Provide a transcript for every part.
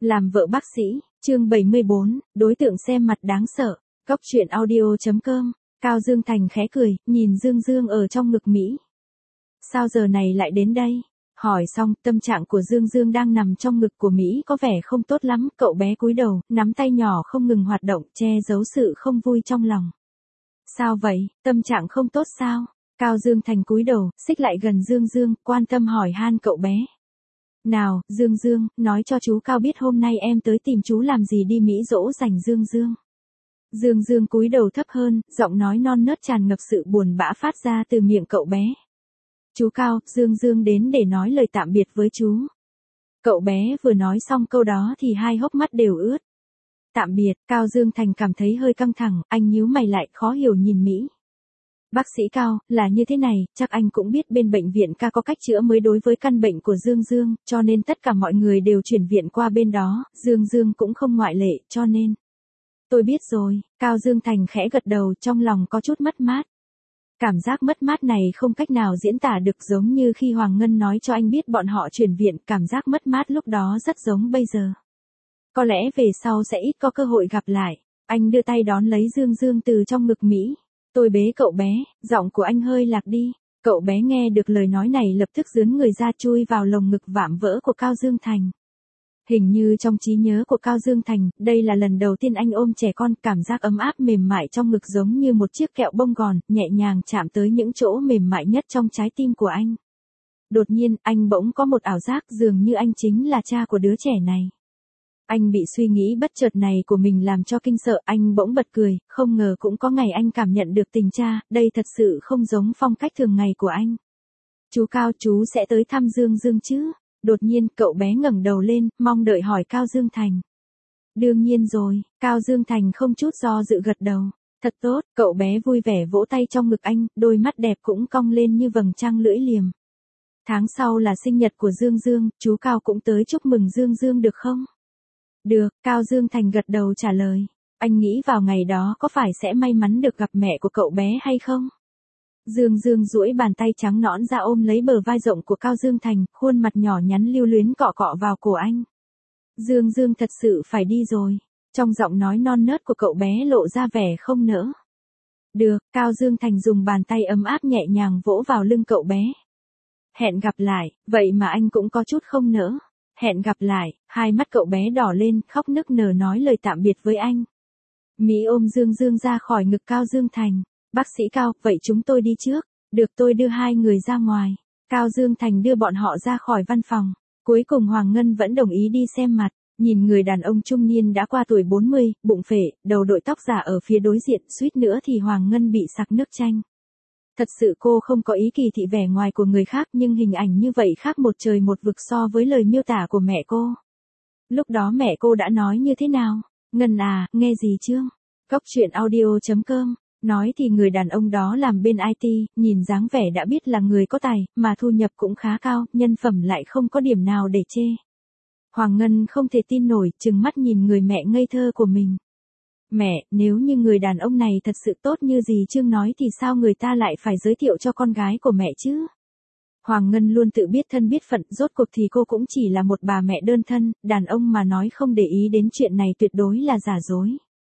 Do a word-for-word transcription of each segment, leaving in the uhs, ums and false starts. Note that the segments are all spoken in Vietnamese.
Làm vợ bác sĩ, chương bảy mươi bốn, đối tượng xem mặt đáng sợ. Cóc truyện audio.com, Cao Dương Thành khẽ cười, nhìn Dương Dương ở trong ngực Mỹ. Sao giờ này lại đến đây? Hỏi xong, tâm trạng của Dương Dương đang nằm trong ngực của Mỹ có vẻ không tốt lắm, cậu bé cúi đầu, nắm tay nhỏ không ngừng hoạt động, che giấu sự không vui trong lòng. Sao vậy, tâm trạng không tốt sao? Cao Dương Thành cúi đầu, xích lại gần Dương Dương, quan tâm hỏi han cậu bé. Nào, Dương Dương, nói cho chú Cao biết hôm nay em tới tìm chú làm gì đi Mỹ dỗ dành Dương Dương. Dương Dương cúi đầu thấp hơn, giọng nói non nớt tràn ngập sự buồn bã phát ra từ miệng cậu bé. Chú Cao, Dương Dương đến để nói lời tạm biệt với chú. Cậu bé vừa nói xong câu đó thì hai hốc mắt đều ướt. Tạm biệt, Cao Dương Thành cảm thấy hơi căng thẳng, anh nhíu mày lại khó hiểu nhìn Mỹ. Bác sĩ Cao, là như thế này, chắc anh cũng biết bên bệnh viện ca có cách chữa mới đối với căn bệnh của Dương Dương, cho nên tất cả mọi người đều chuyển viện qua bên đó, Dương Dương cũng không ngoại lệ, cho nên. Tôi biết rồi, Cao Dương Thành khẽ gật đầu, trong lòng có chút mất mát. Cảm giác mất mát này không cách nào diễn tả được, giống như khi Hoàng Ngân nói cho anh biết bọn họ chuyển viện, cảm giác mất mát lúc đó rất giống bây giờ. Có lẽ về sau sẽ ít có cơ hội gặp lại. Anh đưa tay đón lấy Dương Dương từ trong ngực Mỹ. Tôi bế cậu bé, giọng của anh hơi lạc đi. Cậu bé nghe được lời nói này lập tức giương người ra chui vào lồng ngực vạm vỡ của Cao Dương Thành. Hình như trong trí nhớ của Cao Dương Thành, đây là lần đầu tiên anh ôm trẻ con, cảm giác ấm áp mềm mại trong ngực giống như một chiếc kẹo bông gòn, nhẹ nhàng chạm tới những chỗ mềm mại nhất trong trái tim của anh. Đột nhiên, anh bỗng có một ảo giác dường như anh chính là cha của đứa trẻ này. Anh bị suy nghĩ bất chợt này của mình làm cho kinh sợ, anh bỗng bật cười, không ngờ cũng có ngày anh cảm nhận được tình cha, đây thật sự không giống phong cách thường ngày của anh. Chú Cao, chú sẽ tới thăm Dương Dương chứ? Đột nhiên, cậu bé ngẩng đầu lên, mong đợi hỏi Cao Dương Thành. Đương nhiên rồi, Cao Dương Thành không chút do dự gật đầu. Thật tốt, cậu bé vui vẻ vỗ tay trong ngực anh, đôi mắt đẹp cũng cong lên như vầng trăng lưỡi liềm. Tháng sau là sinh nhật của Dương Dương, chú Cao cũng tới chúc mừng Dương Dương được không? Được, Cao Dương Thành gật đầu trả lời. Anh nghĩ vào ngày đó có phải sẽ may mắn được gặp mẹ của cậu bé hay không? Dương Dương duỗi bàn tay trắng nõn ra ôm lấy bờ vai rộng của Cao Dương Thành, khuôn mặt nhỏ nhắn lưu luyến cọ cọ vào cổ anh. Dương Dương thật sự phải đi rồi. Trong giọng nói non nớt của cậu bé lộ ra vẻ không nỡ. Được, Cao Dương Thành dùng bàn tay ấm áp nhẹ nhàng vỗ vào lưng cậu bé. Hẹn gặp lại, vậy mà anh cũng có chút không nỡ. Hẹn gặp lại, hai mắt cậu bé đỏ lên, khóc nức nở nói lời tạm biệt với anh. Mỹ ôm Dương Dương ra khỏi ngực Cao Dương Thành. Bác sĩ Cao, vậy chúng tôi đi trước. Được, tôi đưa hai người ra ngoài. Cao Dương Thành đưa bọn họ ra khỏi văn phòng. Cuối cùng Hoàng Ngân vẫn đồng ý đi xem mặt. Nhìn người đàn ông trung niên đã qua tuổi bốn mươi, bụng phệ, đầu đội tóc giả ở phía đối diện, suýt nữa thì Hoàng Ngân bị sặc nước chanh. Thật sự cô không có ý kỳ thị vẻ ngoài của người khác, nhưng hình ảnh như vậy khác một trời một vực so với lời miêu tả của mẹ cô. Lúc đó mẹ cô đã nói như thế nào? Ngân à, nghe gì chương? Cóc truyện audio.com. Nói thì người đàn ông đó làm bên i tê, nhìn dáng vẻ đã biết là người có tài, mà thu nhập cũng khá cao, nhân phẩm lại không có điểm nào để chê. Hoàng Ngân không thể tin nổi, trừng mắt nhìn người mẹ ngây thơ của mình. Mẹ, nếu như người đàn ông này thật sự tốt như gì Trương nói thì sao người ta lại phải giới thiệu cho con gái của mẹ chứ? Hoàng Ngân luôn tự biết thân biết phận, rốt cuộc thì cô cũng chỉ là một bà mẹ đơn thân, đàn ông mà nói không để ý đến chuyện này tuyệt đối là giả dối.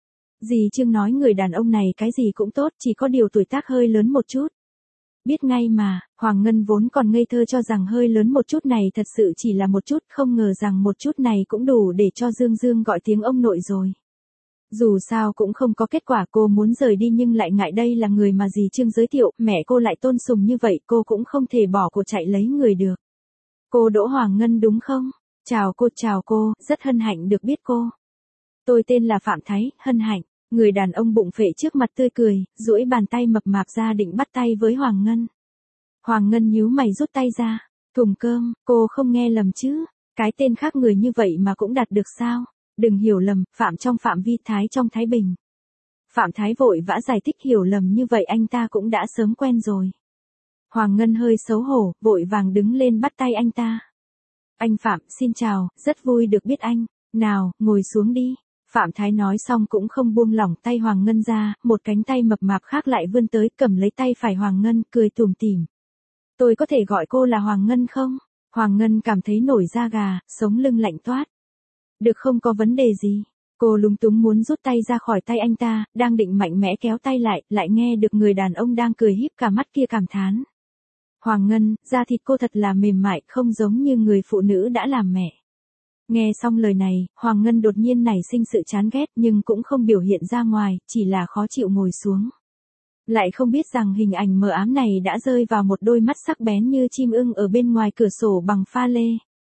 Dì Trương nói người đàn ông này cái gì cũng tốt, chỉ có điều tuổi tác hơi lớn một chút. Biết ngay mà, Hoàng Ngân vốn còn ngây thơ cho rằng hơi lớn một chút này thật sự chỉ là một chút, không ngờ rằng một chút này cũng đủ để cho Dương Dương gọi tiếng ông nội rồi. Dù sao cũng không có kết quả, cô muốn rời đi nhưng lại ngại đây là người mà dì Trương giới thiệu, mẹ cô lại tôn sùng như vậy, cô cũng không thể bỏ cuộc chạy lấy người được. Cô Đỗ Hoàng Ngân đúng không? Chào cô, chào cô, rất hân hạnh được biết cô. Tôi tên là Phạm Thái, hân hạnh. Người đàn ông bụng phệ trước mặt tươi cười, duỗi bàn tay mập mạp ra định bắt tay với Hoàng Ngân. Hoàng Ngân nhíu mày rút tay ra. Thùng cơm, cô không nghe lầm chứ? Cái tên khác người như vậy mà cũng đặt được sao? Đừng hiểu lầm, Phạm trong phạm vi, Thái trong Thái Bình. Phạm Thái vội vã giải thích, hiểu lầm như vậy anh ta cũng đã sớm quen rồi. Hoàng Ngân hơi xấu hổ, vội vàng đứng lên bắt tay anh ta. Anh Phạm, xin chào, rất vui được biết anh. Nào, ngồi xuống đi. Phạm Thái nói xong cũng không buông lỏng tay Hoàng Ngân ra, một cánh tay mập mạp khác lại vươn tới cầm lấy tay phải Hoàng Ngân, cười tủm tỉm. Tôi có thể gọi cô là Hoàng Ngân không? Hoàng Ngân cảm thấy nổi da gà, sống lưng lạnh toát. Được không, có vấn đề gì? Cô lúng túng muốn rút tay ra khỏi tay anh ta, đang định mạnh mẽ kéo tay lại, lại nghe được người đàn ông đang cười híp cả mắt kia cảm thán. Hoàng Ngân, da thịt cô thật là mềm mại, không giống như người phụ nữ đã làm mẹ. Nghe xong lời này, Hoàng Ngân đột nhiên nảy sinh sự chán ghét nhưng cũng không biểu hiện ra ngoài, chỉ là khó chịu ngồi xuống. Lại không biết rằng hình ảnh mờ ám này đã rơi vào một đôi mắt sắc bén như chim ưng ở bên ngoài cửa sổ bằng pha lê.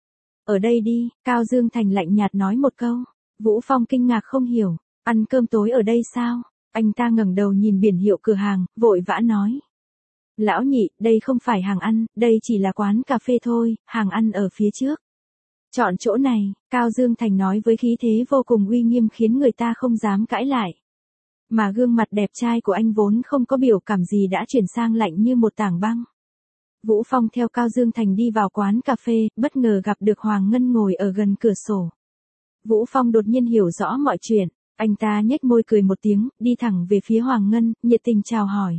Ở đây đi, Cao Dương Thành lạnh nhạt nói một câu. Vũ Phong kinh ngạc không hiểu, ăn cơm tối ở đây sao? Anh ta ngẩng đầu nhìn biển hiệu cửa hàng, vội vã nói. Lão nhị, đây không phải hàng ăn, đây chỉ là quán cà phê thôi, hàng ăn ở phía trước. Chọn chỗ này, Cao Dương Thành nói với khí thế vô cùng uy nghiêm khiến người ta không dám cãi lại. Mà gương mặt đẹp trai của anh vốn không có biểu cảm gì đã chuyển sang lạnh như một tảng băng. Vũ Phong theo Cao Dương Thành đi vào quán cà phê, bất ngờ gặp được Hoàng Ngân ngồi ở gần cửa sổ. Vũ Phong đột nhiên hiểu rõ mọi chuyện, anh ta nhếch môi cười một tiếng, đi thẳng về phía Hoàng Ngân, nhiệt tình chào hỏi.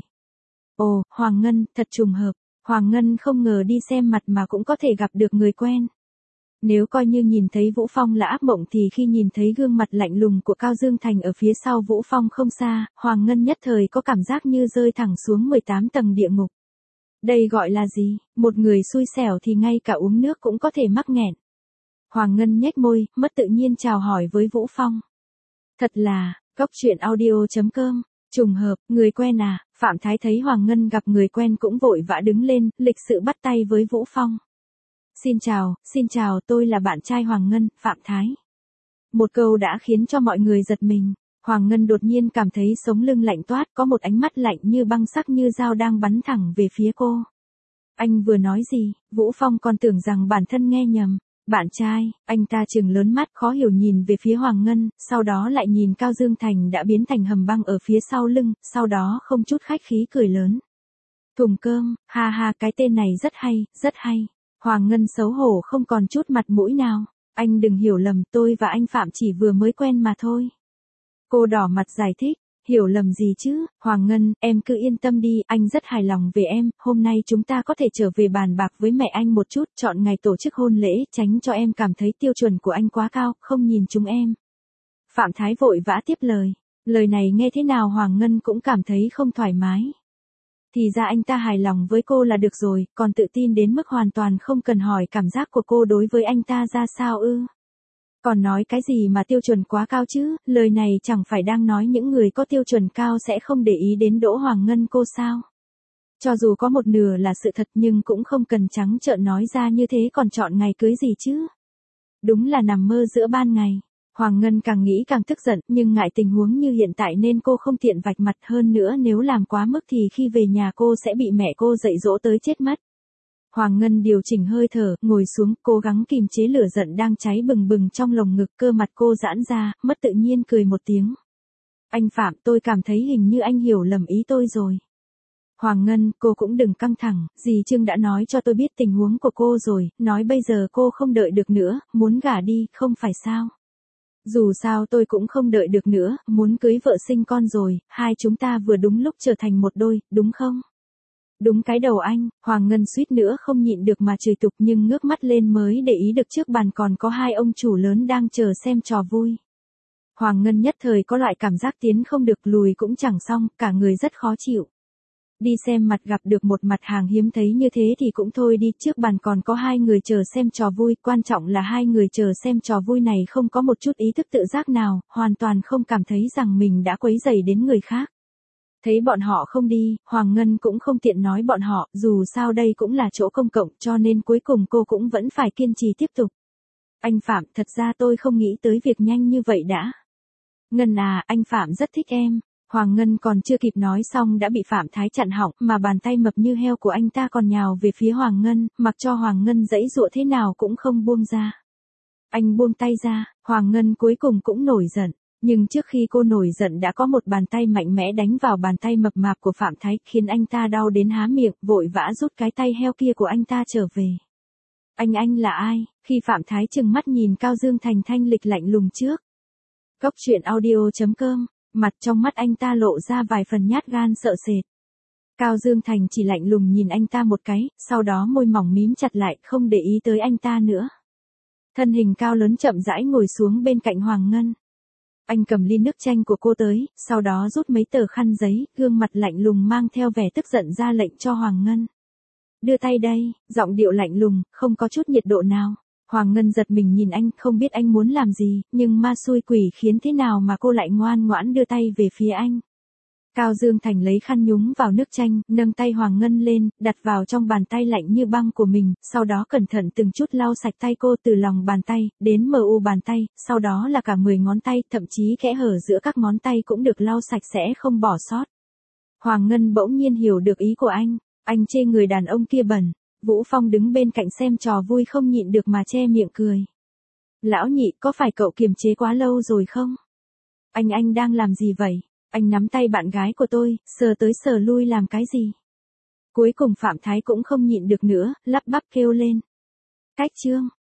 Ồ, Hoàng Ngân, thật trùng hợp, Hoàng Ngân không ngờ đi xem mặt mà cũng có thể gặp được người quen. Nếu coi như nhìn thấy Vũ Phong là ác mộng thì khi nhìn thấy gương mặt lạnh lùng của Cao Dương Thành ở phía sau Vũ Phong không xa, Hoàng Ngân nhất thời có cảm giác như rơi thẳng xuống mười tám tầng địa ngục. Đây gọi là gì, một người xui xẻo thì ngay cả uống nước cũng có thể mắc nghẹn. Hoàng Ngân nhếch môi, mất tự nhiên chào hỏi với Vũ Phong. Thật là, cốc truyện audio chấm com, trùng hợp, người quen à, Phạm Thái thấy Hoàng Ngân gặp người quen cũng vội vã đứng lên, lịch sự bắt tay với Vũ Phong. Xin chào, xin chào, tôi là bạn trai Hoàng Ngân, Phạm Thái. Một câu đã khiến cho mọi người giật mình. Hoàng Ngân đột nhiên cảm thấy sống lưng lạnh toát, có một ánh mắt lạnh như băng sắc như dao đang bắn thẳng về phía cô. Anh vừa nói gì? Vũ Phong còn tưởng rằng bản thân nghe nhầm. Bạn trai, anh ta trừng lớn mắt khó hiểu nhìn về phía Hoàng Ngân, sau đó lại nhìn Cao Dương Thành đã biến thành hầm băng ở phía sau lưng, sau đó không chút khách khí cười lớn. Thùng cơm, ha ha, cái tên này rất hay, rất hay. Hoàng Ngân xấu hổ không còn chút mặt mũi nào. Anh đừng hiểu lầm, tôi và anh Phạm chỉ vừa mới quen mà thôi. Cô đỏ mặt giải thích, hiểu lầm gì chứ, Hoàng Ngân, em cứ yên tâm đi, anh rất hài lòng về em, hôm nay chúng ta có thể trở về bàn bạc với mẹ anh một chút, chọn ngày tổ chức hôn lễ, tránh cho em cảm thấy tiêu chuẩn của anh quá cao, không nhìn chúng em. Phạm Thái vội vã tiếp lời, lời này nghe thế nào Hoàng Ngân cũng cảm thấy không thoải mái. Thì ra anh ta hài lòng với cô là được rồi, còn tự tin đến mức hoàn toàn không cần hỏi cảm giác của cô đối với anh ta ra sao ư. Còn nói cái gì mà tiêu chuẩn quá cao chứ, lời này chẳng phải đang nói những người có tiêu chuẩn cao sẽ không để ý đến Đỗ Hoàng Ngân cô sao. Cho dù có một nửa là sự thật nhưng cũng không cần trắng trợn nói ra như thế còn chọn ngày cưới gì chứ. Đúng là nằm mơ giữa ban ngày. Hoàng Ngân càng nghĩ càng tức giận nhưng ngại tình huống như hiện tại nên cô không tiện vạch mặt hơn nữa nếu làm quá mức thì khi về nhà cô sẽ bị mẹ cô dạy dỗ tới chết mất. Hoàng Ngân điều chỉnh hơi thở, ngồi xuống, cố gắng kìm chế lửa giận đang cháy bừng bừng trong lồng ngực, cơ mặt cô giãn ra, mất tự nhiên cười một tiếng. Anh Phạm, tôi cảm thấy hình như anh hiểu lầm ý tôi rồi. Hoàng Ngân, cô cũng đừng căng thẳng, dì Trương đã nói cho tôi biết tình huống của cô rồi, nói bây giờ cô không đợi được nữa, muốn gả đi, không phải sao. Dù sao tôi cũng không đợi được nữa, muốn cưới vợ sinh con rồi, hai chúng ta vừa đúng lúc trở thành một đôi, đúng không? Đúng cái đầu anh, Hoàng Ngân suýt nữa không nhịn được mà chửi tục nhưng ngước mắt lên mới để ý được trước bàn còn có hai ông chủ lớn đang chờ xem trò vui. Hoàng Ngân nhất thời có loại cảm giác tiến không được lùi cũng chẳng xong, cả người rất khó chịu. Đi xem mặt gặp được một mặt hàng hiếm thấy như thế thì cũng thôi đi, trước bàn còn có hai người chờ xem trò vui, quan trọng là hai người chờ xem trò vui này không có một chút ý thức tự giác nào, hoàn toàn không cảm thấy rằng mình đã quấy rầy đến người khác. Thấy bọn họ không đi, Hoàng Ngân cũng không tiện nói bọn họ, dù sao đây cũng là chỗ công cộng cho nên cuối cùng cô cũng vẫn phải kiên trì tiếp tục. Anh Phạm, thật ra tôi không nghĩ tới việc nhanh như vậy đã. Ngân à, anh Phạm rất thích em. Hoàng Ngân còn chưa kịp nói xong đã bị Phạm Thái chặn họng, mà bàn tay mập như heo của anh ta còn nhào về phía Hoàng Ngân, mặc cho Hoàng Ngân giãy giụa thế nào cũng không buông ra. Anh buông tay ra, Hoàng Ngân cuối cùng cũng nổi giận. Nhưng trước khi cô nổi giận đã có một bàn tay mạnh mẽ đánh vào bàn tay mập mạp của Phạm Thái, khiến anh ta đau đến há miệng, vội vã rút cái tay heo kia của anh ta trở về. Anh anh là ai? Khi Phạm Thái trừng mắt nhìn Cao Dương Thành thanh lịch lạnh lùng trước. Cốc truyện audio chấm com, mặt trong mắt anh ta lộ ra vài phần nhát gan sợ sệt. Cao Dương Thành chỉ lạnh lùng nhìn anh ta một cái, sau đó môi mỏng mím chặt lại, không để ý tới anh ta nữa. Thân hình cao lớn chậm rãi ngồi xuống bên cạnh Hoàng Ngân. Anh cầm ly nước chanh của cô tới, sau đó rút mấy tờ khăn giấy, gương mặt lạnh lùng mang theo vẻ tức giận ra lệnh cho Hoàng Ngân. Đưa tay đây, giọng điệu lạnh lùng, không có chút nhiệt độ nào. Hoàng Ngân giật mình nhìn anh, không biết anh muốn làm gì, nhưng ma xui quỷ khiến thế nào mà cô lại ngoan ngoãn đưa tay về phía anh. Cao Dương Thành lấy khăn nhúng vào nước chanh, nâng tay Hoàng Ngân lên, đặt vào trong bàn tay lạnh như băng của mình, sau đó cẩn thận từng chút lau sạch tay cô từ lòng bàn tay, đến mờ u bàn tay, sau đó là cả mười ngón tay, thậm chí kẽ hở giữa các ngón tay cũng được lau sạch sẽ không bỏ sót. Hoàng Ngân bỗng nhiên hiểu được ý của anh, anh chê người đàn ông kia bẩn. Vũ Phong đứng bên cạnh xem trò vui không nhịn được mà che miệng cười. Lão nhị, có phải cậu kiềm chế quá lâu rồi không? Anh anh đang làm gì vậy? Anh nắm tay bạn gái của tôi, sờ tới sờ lui làm cái gì? Cuối cùng Phạm Thái cũng không nhịn được nữa, lắp bắp kêu lên. Cách Trương,